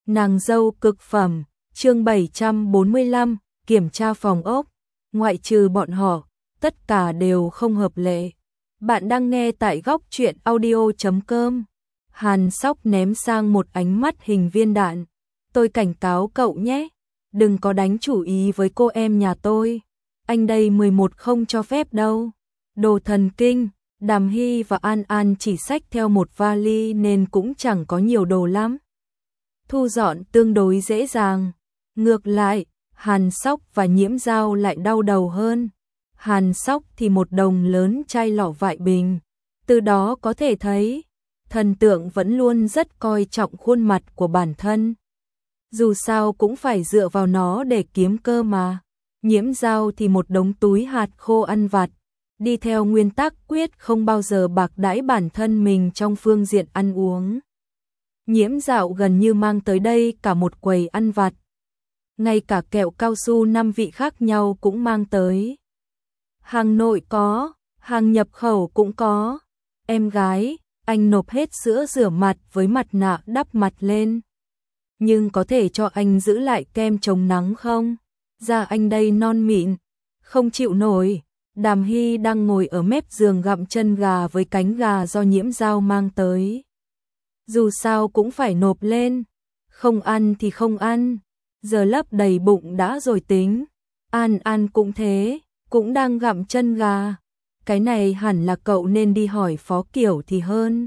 Nàng dâu cực phẩm, chương 745, kiểm tra phòng ốc, ngoại trừ bọn họ, tất cả đều không hợp lệ. Bạn đang nghe tại góc truyện audio.com. Hàn Sóc ném sang một ánh mắt hình viên đạn. Tôi cảnh cáo cậu nhé, đừng có đánh chủ ý với cô em nhà tôi. Anh đây 11 không cho phép đâu. Đồ thần kinh, Đàm Hy và An An chỉ xách theo một vali nên cũng chẳng có nhiều đồ lắm. Thu dọn tương đối dễ dàng. Ngược lại, Hàn Sóc và Nhiễm Dao lại đau đầu hơn. Hàn Sóc thì một đồng lớn chai lọ vại bình. Từ đó có thể thấy, thần tượng vẫn luôn rất coi trọng khuôn mặt của bản thân. Dù sao cũng phải dựa vào nó để kiếm cơ mà. Nhiễm Dao thì một đống túi hạt khô ăn vặt, đi theo nguyên tắc quyết không bao giờ bạc đãi bản thân mình trong phương diện ăn uống. Nhiễm Dao gần như mang tới đây cả một quầy ăn vặt. Ngay cả kẹo cao su 5 vị khác nhau cũng mang tới. Hàng nội có, hàng nhập khẩu cũng có. Em gái, anh nộp hết sữa rửa mặt với mặt nạ đắp mặt lên. Nhưng có thể cho anh giữ lại kem chống nắng không? Da anh đây non mịn, không chịu nổi. Đàm Hy đang ngồi ở mép giường gặm chân gà với cánh gà do Nhiễm Dao mang tới. Dù sao cũng phải nộp lên, không ăn thì không ăn, giờ lấp đầy bụng đã rồi tính. An An cũng thế, cũng đang gặm chân gà. Cái này hẳn là cậu nên đi hỏi Phó Kiểu thì hơn.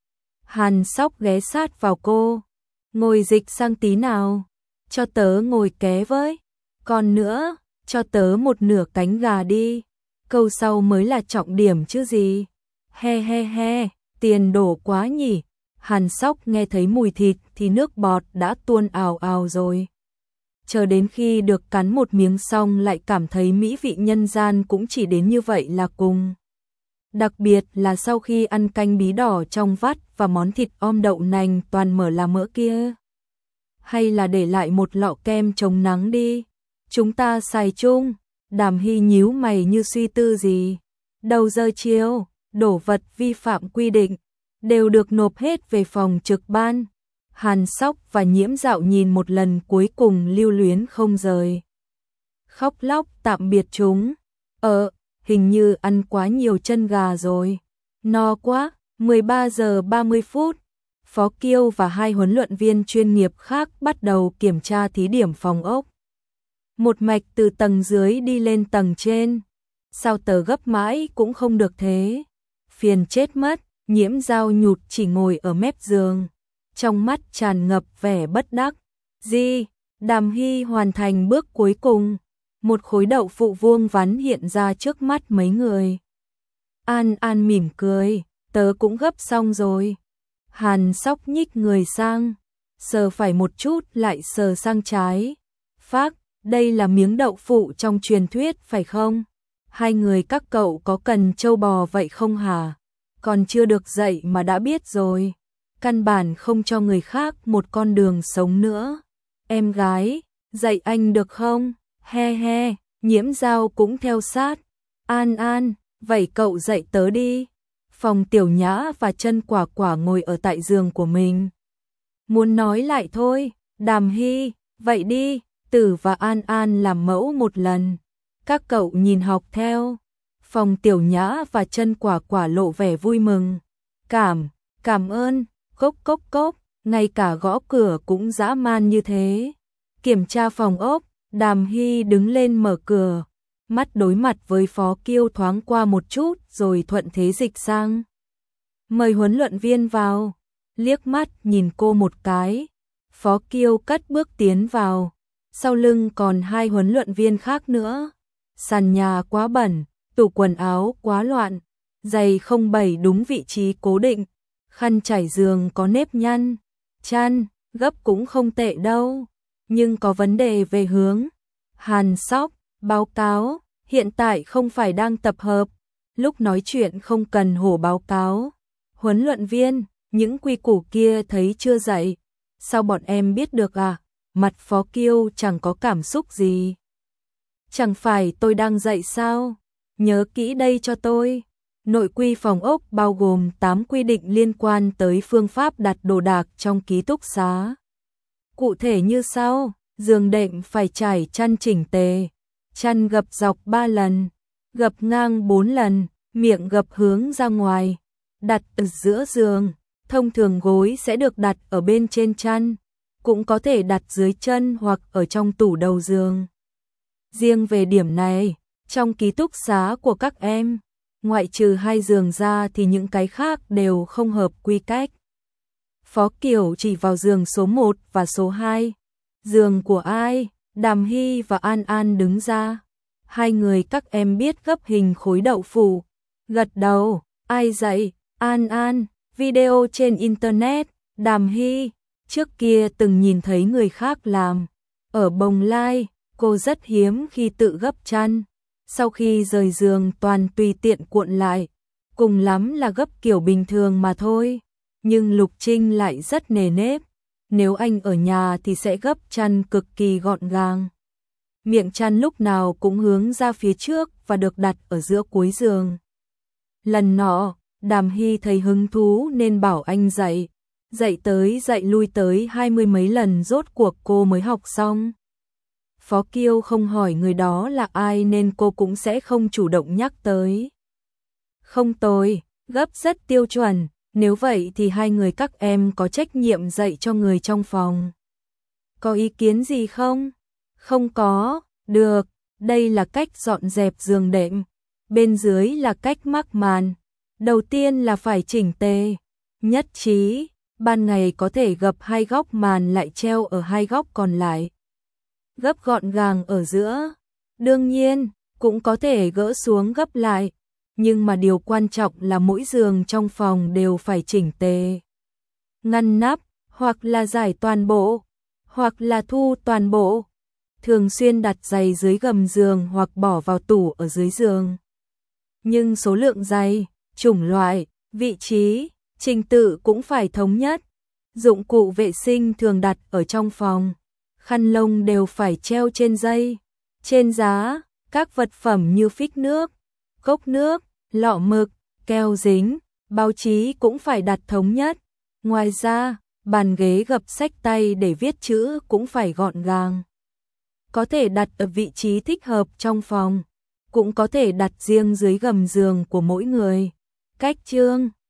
Hàn Sóc ghé sát vào cô. Ngồi dịch sang tí nào, cho tớ ngồi ké với. Còn nữa, cho tớ một nửa cánh gà đi. Câu sau mới là trọng điểm chứ gì. He he he, tiền đổ quá nhỉ. Hàn Sóc nghe thấy mùi thịt thì nước bọt đã tuôn ào ào rồi. Chờ đến khi được cắn một miếng xong lại cảm thấy mỹ vị nhân gian cũng chỉ đến như vậy là cùng. Đặc biệt là sau khi ăn canh bí đỏ trong vắt và món thịt om đậu nành toàn mỡ là mỡ kia. Hay là để lại một lọ kem chống nắng đi. Chúng ta xài chung. Đàm Hy nhíu mày như suy tư gì. Đầu giờ chiều, đổ vật vi phạm quy định đều được nộp hết về phòng trực ban. Hàn Sóc và Nhiễm Dao nhìn một lần cuối cùng lưu luyến không rời. Khóc lóc tạm biệt chúng. Hình như ăn quá nhiều chân gà rồi. No quá. 13 giờ 30 phút. Phó Kiêu và hai huấn luyện viên chuyên nghiệp khác bắt đầu kiểm tra thí điểm phòng ốc. Một mạch từ tầng dưới đi lên tầng trên. Sao tớ gấp mãi cũng không được thế. Phiền chết mất. Nhiễm Dao nhụt chỉ ngồi ở mép giường, trong mắt tràn ngập vẻ bất đắc dĩ. Đàm Hy hoàn thành bước cuối cùng. Một khối đậu phụ vuông vắn hiện ra trước mắt mấy người. An An mỉm cười, tớ cũng gấp xong rồi. Hàn Sóc nhích người sang, sờ phải một chút lại sờ sang trái. Phác, đây là miếng đậu phụ trong truyền thuyết phải không? Hai người các cậu có cần trâu bò vậy không hả? Còn chưa được dạy mà đã biết rồi. Căn bản không cho người khác một con đường sống nữa. Em gái, dạy anh được không? He he, Nhiễm Dao cũng theo sát. An An, vậy cậu dạy tớ đi. Phòng Tiểu Nhã và Chân Quả Quả ngồi ở tại giường của mình. Muốn nói lại thôi, Đàm Hy, vậy đi, Tử và An An làm mẫu một lần. Các cậu nhìn học theo. Phòng Tiểu Nhã và Chân Quả Quả lộ vẻ vui mừng. Cảm ơn, cốc cốc cốc, ngay cả gõ cửa cũng dã man như thế. Kiểm tra phòng ốc, Đàm Hy đứng lên mở cửa, mắt đối mặt với Phó Kiêu thoáng qua một chút rồi thuận thế dịch sang. Mời huấn luyện viên vào, liếc mắt nhìn cô một cái. Phó Kiêu cất bước tiến vào, sau lưng còn hai huấn luyện viên khác nữa. Sàn nhà quá bẩn, tủ quần áo quá loạn, giày không bày đúng vị trí cố định, khăn trải giường có nếp nhăn, chăn gấp cũng không tệ đâu, nhưng có vấn đề về hướng. Hàn Sóc, báo cáo, hiện tại không phải đang tập hợp, lúc nói chuyện không cần hổ báo cáo. Huấn luyện viên, những quy củ kia thấy chưa dạy, sao bọn em biết được à? Mặt Phó Kiêu chẳng có cảm xúc gì. Chẳng phải tôi đang dạy sao? Nhớ kỹ đây cho tôi. Nội quy phòng ốc bao gồm 8 quy định liên quan tới phương pháp đặt đồ đạc trong ký túc xá. Cụ thể như sau, giường đệm phải trải chăn chỉnh tề, chăn gập dọc 3 lần, gập ngang 4 lần, miệng gập hướng ra ngoài, đặt ở giữa giường. Thông thường gối sẽ được đặt ở bên trên chăn, cũng có thể đặt dưới chân hoặc ở trong tủ đầu giường. Riêng về điểm này, trong ký túc xá của các em, ngoại trừ 2 giường ra thì những cái khác đều không hợp quy cách. Phó Kiều chỉ vào giường số 1 và số 2. Giường của ai? Đàm Hy và An An đứng ra. 2 người các em biết gấp hình khối đậu phụ. Gật đầu, ai dạy? An An, video trên internet. Đàm Hy, trước kia từng nhìn thấy người khác làm. Ở Bồng Lai, cô rất hiếm khi tự gấp chăn. Sau khi rời giường toàn tùy tiện cuộn lại, cùng lắm là gấp kiểu bình thường mà thôi. Nhưng Lục Trinh lại rất nề nếp. Nếu anh ở nhà thì sẽ gấp chăn cực kỳ gọn gàng. Miệng chăn lúc nào cũng hướng ra phía trước và được đặt ở giữa cuối giường. Lần nọ, Đàm Hy thấy hứng thú nên bảo anh dạy. Dạy tới dạy lui tới 20 mấy lần rốt cuộc cô mới học xong. Phó Kiêu không hỏi người đó là ai nên cô cũng sẽ không chủ động nhắc tới. Không tồi, gấp rất tiêu chuẩn, nếu vậy thì 2 người các em có trách nhiệm dạy cho người trong phòng. Có ý kiến gì không? Không có, được, đây là cách dọn dẹp giường đệm, bên dưới là cách mắc màn. Đầu tiên là phải chỉnh tề, nhất trí, ban ngày có thể gập 2 góc màn lại treo ở 2 góc còn lại. Gấp gọn gàng ở giữa, đương nhiên, cũng có thể gỡ xuống gấp lại, nhưng mà điều quan trọng là mỗi giường trong phòng đều phải chỉnh tề. Ngăn nắp, hoặc là giải toàn bộ, hoặc là thu toàn bộ. Thường xuyên đặt giày dưới gầm giường hoặc bỏ vào tủ ở dưới giường. Nhưng số lượng giày, chủng loại, vị trí, trình tự cũng phải thống nhất. Dụng cụ vệ sinh thường đặt ở trong phòng. Khăn lông đều phải treo trên dây, trên giá. Các vật phẩm như phích nước, cốc nước, lọ mực, keo dính, báo chí cũng phải đặt thống nhất. Ngoài ra, bàn ghế gập xách tay để viết chữ cũng phải gọn gàng. Có thể đặt ở vị trí thích hợp trong phòng, cũng có thể đặt riêng dưới gầm giường của mỗi người. Cách chương